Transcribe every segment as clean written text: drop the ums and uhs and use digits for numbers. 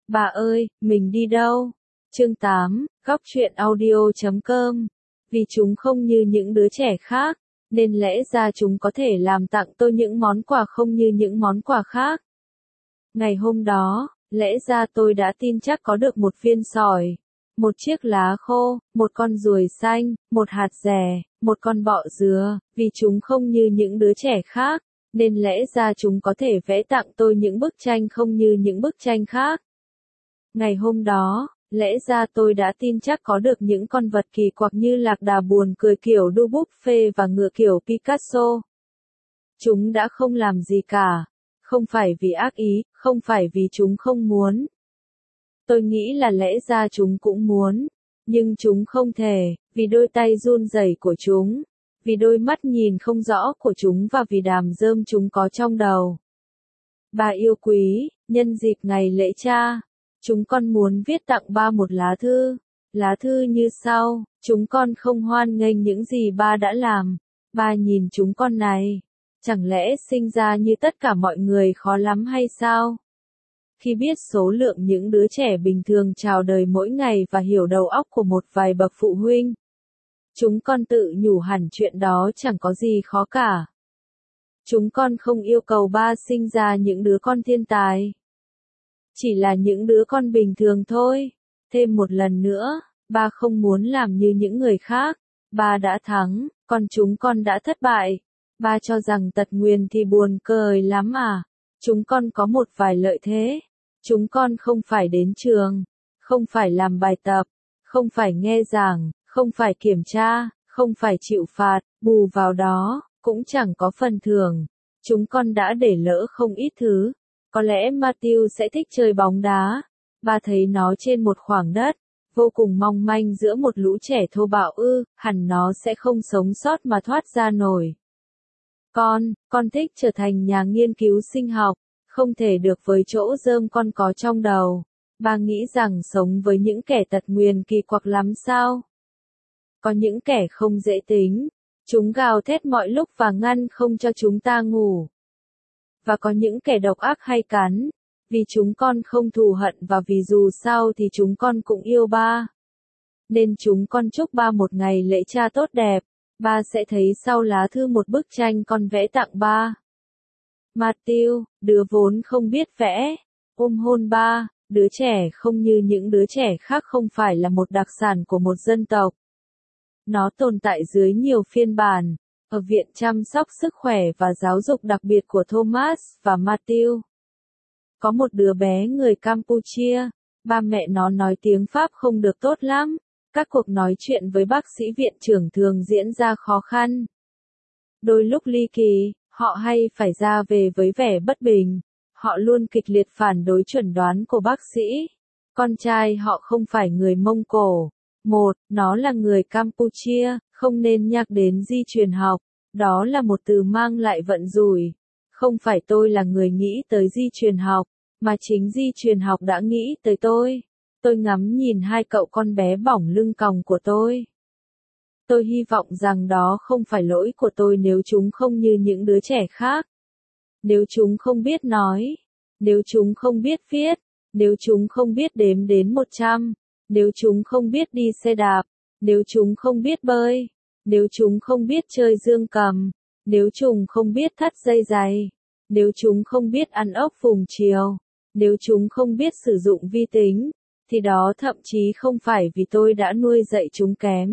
Bà ơi, mình đi đâu? Chương 8, góc truyện audio.com. Vì chúng không như những đứa trẻ khác, nên lẽ ra chúng có thể làm tặng tôi những món quà không như những món quà khác. Ngày hôm đó, lẽ ra tôi đã tin chắc có được một viên sỏi, một chiếc lá khô, một con ruồi xanh, một hạt dẻ, một con bọ dứa, vì chúng không như những đứa trẻ khác, nên lẽ ra chúng có thể vẽ tặng tôi những bức tranh không như những bức tranh khác. Ngày hôm đó, lẽ ra tôi đã tin chắc có được những con vật kỳ quặc như lạc đà buồn cười kiểu Dubuffet và ngựa kiểu Picasso. Chúng đã không làm gì cả. Không phải vì ác ý, không phải vì chúng không muốn. Tôi nghĩ là lẽ ra chúng cũng muốn, nhưng chúng không thể, vì đôi tay run rẩy của chúng, vì đôi mắt nhìn không rõ của chúng và vì đàm rơm chúng có trong đầu. Bà yêu quý, nhân dịp ngày lễ cha, chúng con muốn viết tặng ba một lá thư như sau: chúng con không hoan nghênh những gì ba đã làm, ba nhìn chúng con này, chẳng lẽ sinh ra như tất cả mọi người khó lắm hay sao? Khi biết số lượng những đứa trẻ bình thường chào đời mỗi ngày và hiểu đầu óc của một vài bậc phụ huynh, chúng con tự nhủ hẳn chuyện đó chẳng có gì khó cả. Chúng con không yêu cầu ba sinh ra những đứa con thiên tài, chỉ là những đứa con bình thường thôi. Thêm một lần nữa, ba không muốn làm như những người khác. Ba đã thắng, còn chúng con đã thất bại. Ba cho rằng tật nguyền thì buồn cười lắm à. Chúng con có một vài lợi thế. Chúng con không phải đến trường, không phải làm bài tập, không phải nghe giảng, không phải kiểm tra, không phải chịu phạt, bù vào đó, cũng chẳng có phần thưởng. Chúng con đã để lỡ không ít thứ. Có lẽ Matthew sẽ thích chơi bóng đá. Ba thấy nó trên một khoảng đất vô cùng mong manh giữa một lũ trẻ thô bạo hẳn nó sẽ không sống sót mà thoát ra nổi. Con thích trở thành nhà nghiên cứu sinh học, không thể được với chỗ rơm con có trong đầu. Ba nghĩ rằng sống với những kẻ tật nguyền kỳ quặc lắm sao? Có những kẻ không dễ tính, chúng gào thét mọi lúc và ngăn không cho chúng ta ngủ. Và có những kẻ độc ác hay cắn, vì chúng con không thù hận và vì dù sao thì chúng con cũng yêu ba. Nên chúng con chúc ba một ngày lễ cha tốt đẹp. Ba sẽ thấy sau lá thư một bức tranh con vẽ tặng ba. Matthew, đứa vốn không biết vẽ, ôm hôn ba. Đứa trẻ không như những đứa trẻ khác không phải là một đặc sản của một dân tộc. Nó tồn tại dưới nhiều phiên bản, ở Viện Chăm sóc Sức khỏe và Giáo dục đặc biệt của Thomas và Matthew. Có một đứa bé người Campuchia, ba mẹ nó nói tiếng Pháp không được tốt lắm. Các cuộc nói chuyện với bác sĩ viện trưởng thường diễn ra khó khăn. Đôi lúc ly kỳ, họ hay phải ra về với vẻ bất bình. Họ luôn kịch liệt phản đối chuẩn đoán của bác sĩ. Con trai họ không phải người Mông Cổ. Nó là người Campuchia, không nên nhắc đến di truyền học. Đó là một từ mang lại vận rủi. Không phải tôi là người nghĩ tới di truyền học, mà chính di truyền học đã nghĩ tới tôi. Tôi ngắm nhìn hai cậu con bé bỏng lưng còng của tôi. Tôi hy vọng rằng đó không phải lỗi của tôi nếu chúng không như những đứa trẻ khác. Nếu chúng không biết nói, nếu chúng không biết viết, nếu chúng không biết đếm đến 100, nếu chúng không biết đi xe đạp, nếu chúng không biết bơi, nếu chúng không biết chơi dương cầm, nếu chúng không biết thắt dây giày, nếu chúng không biết ăn ốc phùng chiều, nếu chúng không biết sử dụng vi tính, thì đó thậm chí không phải vì tôi đã nuôi dạy chúng kém.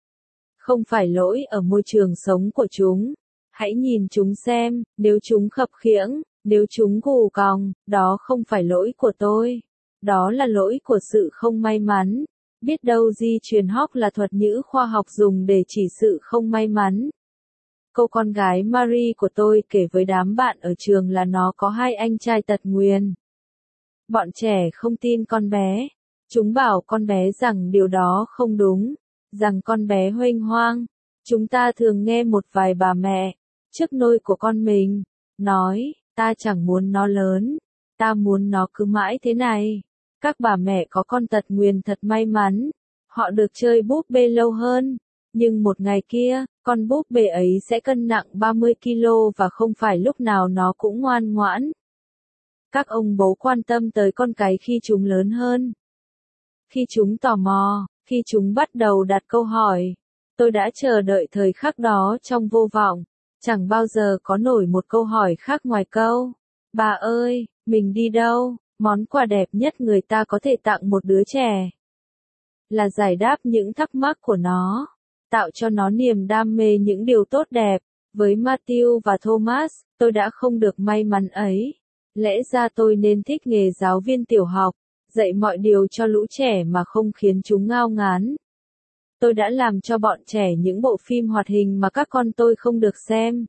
Không phải lỗi ở môi trường sống của chúng. Hãy nhìn chúng xem, nếu chúng khập khiễng, nếu chúng gù còng, đó không phải lỗi của tôi. Đó là lỗi của sự không may mắn. Biết đâu di truyền học là thuật ngữ khoa học dùng để chỉ sự không may mắn. Cô con gái Marie của tôi kể với đám bạn ở trường là nó có hai anh trai tật nguyền. Bọn trẻ không tin con bé. Chúng bảo con bé rằng điều đó không đúng, rằng con bé huênh hoang. Chúng ta thường nghe một vài bà mẹ, trước nôi của con mình, nói, ta chẳng muốn nó lớn, ta muốn nó cứ mãi thế này. Các bà mẹ có con tật nguyền thật may mắn, họ được chơi búp bê lâu hơn. Nhưng một ngày kia, con búp bê ấy sẽ cân nặng 30 kg và không phải lúc nào nó cũng ngoan ngoãn. Các ông bố quan tâm tới con cái khi chúng lớn hơn. Khi chúng tò mò, khi chúng bắt đầu đặt câu hỏi. Tôi đã chờ đợi thời khắc đó trong vô vọng. Chẳng bao giờ có nổi một câu hỏi khác ngoài câu: bà ơi, mình đi đâu? Món quà đẹp nhất người ta có thể tặng một đứa trẻ là giải đáp những thắc mắc của nó, tạo cho nó niềm đam mê những điều tốt đẹp. Với Matthew và Thomas, tôi đã không được may mắn ấy. Lẽ ra tôi nên thích nghề giáo viên tiểu học, dạy mọi điều cho lũ trẻ mà không khiến chúng ngao ngán. Tôi đã làm cho bọn trẻ những bộ phim hoạt hình mà các con tôi không được xem.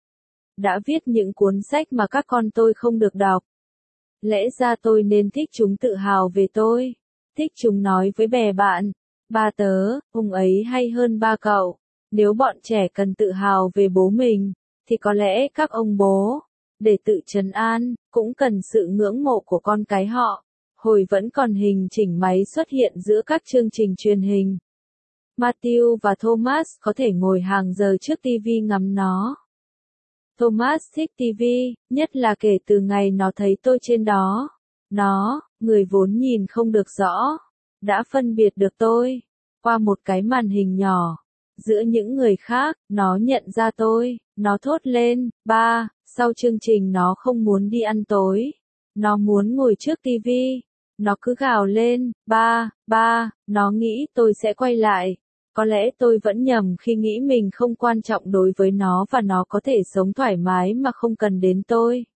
Đã viết những cuốn sách mà các con tôi không được đọc. Lẽ ra tôi nên thích chúng tự hào về tôi. Thích chúng nói với bè bạn: ba tớ, ông ấy hay hơn ba cậu. Nếu bọn trẻ cần tự hào về bố mình, thì có lẽ các ông bố, để tự trấn an, cũng cần sự ngưỡng mộ của con cái họ. Hồi vẫn còn hình chỉnh máy xuất hiện giữa các chương trình truyền hình, Matthew và Thomas có thể ngồi hàng giờ trước TV ngắm nó. Thomas thích TV, nhất là kể từ ngày nó thấy tôi trên đó. Nó, người vốn nhìn không được rõ, đã phân biệt được tôi qua một cái màn hình nhỏ. Giữa những người khác, nó nhận ra tôi, nó thốt lên: ba. Sau chương trình nó không muốn đi ăn tối. Nó muốn ngồi trước TV. Nó cứ gào lên: ba, ba. Nó nghĩ tôi sẽ quay lại. Có lẽ tôi vẫn nhầm khi nghĩ mình không quan trọng đối với nó và nó có thể sống thoải mái mà không cần đến tôi.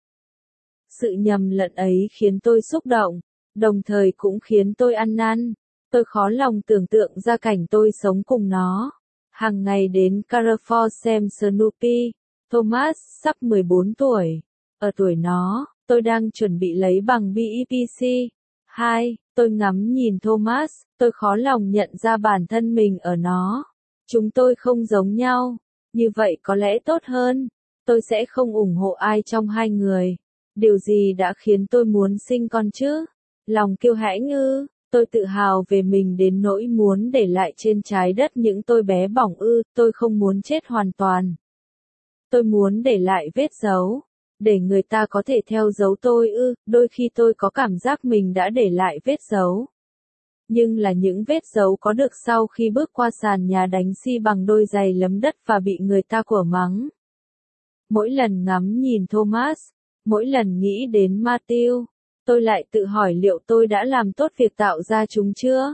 Sự nhầm lẫn ấy khiến tôi xúc động, đồng thời cũng khiến tôi ăn năn. Tôi khó lòng tưởng tượng ra cảnh tôi sống cùng nó. Hàng ngày đến Carrefour xem Snoopy. Thomas sắp 14 tuổi. Ở tuổi nó, tôi đang chuẩn bị lấy bằng BEPC. 2. Tôi ngắm nhìn Thomas, tôi khó lòng nhận ra bản thân mình ở nó. Chúng tôi không giống nhau. Như vậy có lẽ tốt hơn. Tôi sẽ không ủng hộ ai trong hai người. Điều gì đã khiến tôi muốn sinh con chứ? Lòng kiêu hãnh ư? Tôi tự hào về mình đến nỗi muốn để lại trên trái đất những tôi bé bỏng ư? Tôi không muốn chết hoàn toàn. Tôi muốn để lại vết dấu, để người ta có thể theo dấu tôi ư? Đôi khi tôi có cảm giác mình đã để lại vết dấu. Nhưng là những vết dấu có được sau khi bước qua sàn nhà đánh xi bằng đôi giày lấm đất và bị người ta của mắng. Mỗi lần ngắm nhìn Thomas, mỗi lần nghĩ đến Matthew, tôi lại tự hỏi liệu tôi đã làm tốt việc tạo ra chúng chưa?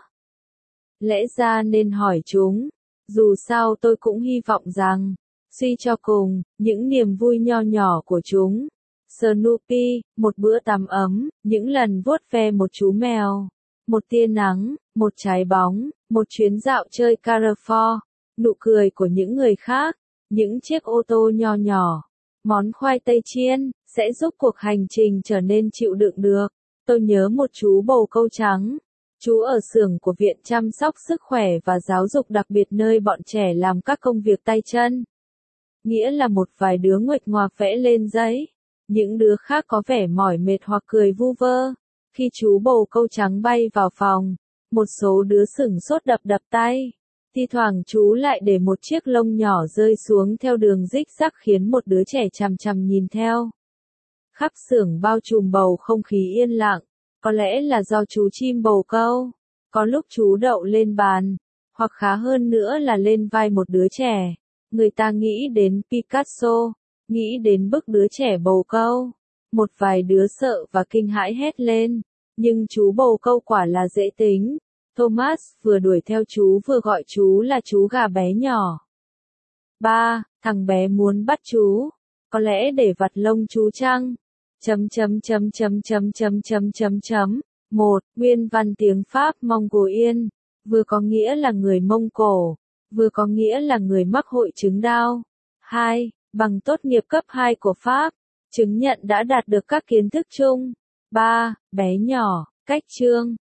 Lẽ ra nên hỏi chúng. Dù sao tôi cũng hy vọng rằng, suy cho cùng, những niềm vui nho nhỏ của chúng. Snoopy, một bữa tắm ấm, những lần vuốt ve một chú mèo, một tia nắng, một trái bóng, một chuyến dạo chơi Carrefour, nụ cười của những người khác, những chiếc ô tô nho nhỏ, món khoai tây chiên, sẽ giúp cuộc hành trình trở nên chịu đựng được. Tôi nhớ một chú bồ câu trắng. Chú ở xưởng của Viện Chăm sóc Sức khỏe và Giáo dục đặc biệt nơi bọn trẻ làm các công việc tay chân. Nghĩa là một vài đứa nguệch ngoạc vẽ lên giấy. Những đứa khác có vẻ mỏi mệt hoặc cười vu vơ. Khi chú bồ câu trắng bay vào phòng, một số đứa sửng sốt đập đập tay. Thi thoảng chú lại để một chiếc lông nhỏ rơi xuống theo đường rích rắc khiến một đứa trẻ chằm chằm nhìn theo. Khắp xưởng bao trùm bầu không khí yên lặng. Có lẽ là do chú chim bồ câu. Có lúc chú đậu lên bàn, hoặc khá hơn nữa là lên vai một đứa trẻ. Người ta nghĩ đến Picasso, nghĩ đến bức đứa trẻ bồ câu. Một vài đứa sợ và kinh hãi hét lên. Nhưng chú bồ câu quả là dễ tính. Thomas vừa đuổi theo chú vừa gọi chú là chú gà bé nhỏ. 3. Thằng bé muốn bắt chú. Có lẽ để vặt lông chú chăng? 1. Nguyên văn tiếng Pháp Mongolian. Vừa có nghĩa là người Mông Cổ, vừa có nghĩa là người mắc hội chứng Down. 2. Bằng tốt nghiệp cấp 2 của Pháp. Chứng nhận đã đạt được các kiến thức chung. 3. Bé nhỏ, cách chương.